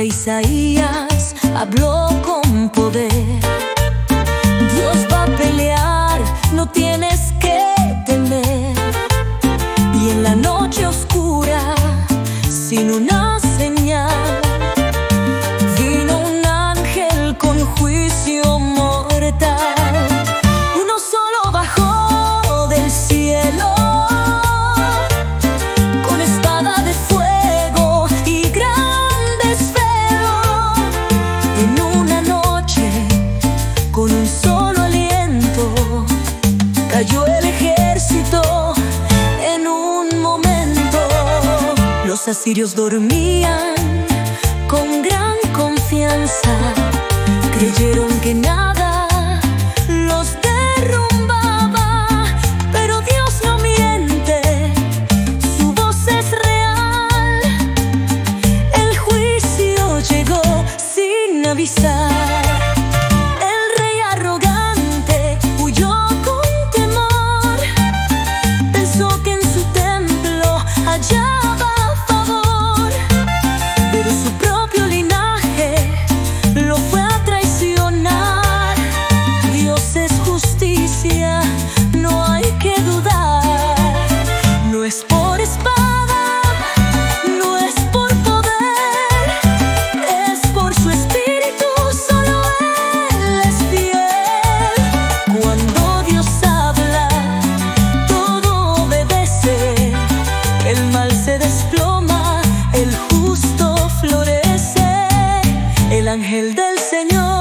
Isaías habló con poder. Dios va a pelear, no tienes que temer. Y en la noche oscura, sin una señal, vino un ángel con juicio mortal. Uno solo bajó del cielo, con espada de fuego y gran desvelo. En una noche, con un solo aliento, cayó el ejército en un momento. Los asirios dormían con gran confianza, creyeron que nada los derrumbaba. Pero Dios no miente, su voz es real. El juicio llegó sin avisar. El rey arrogante huyó con temor, pensó que en su templo hallaba favor, pero su propio linaje lo fue a traicionar. Dios es justicia, no hay que dudar. No es por espada, no es por poder, es por su espíritu, solo Él es fiel. Cuando Dios habla, todo obedece. El mal se desploma, el justo florece. El ángel del Señor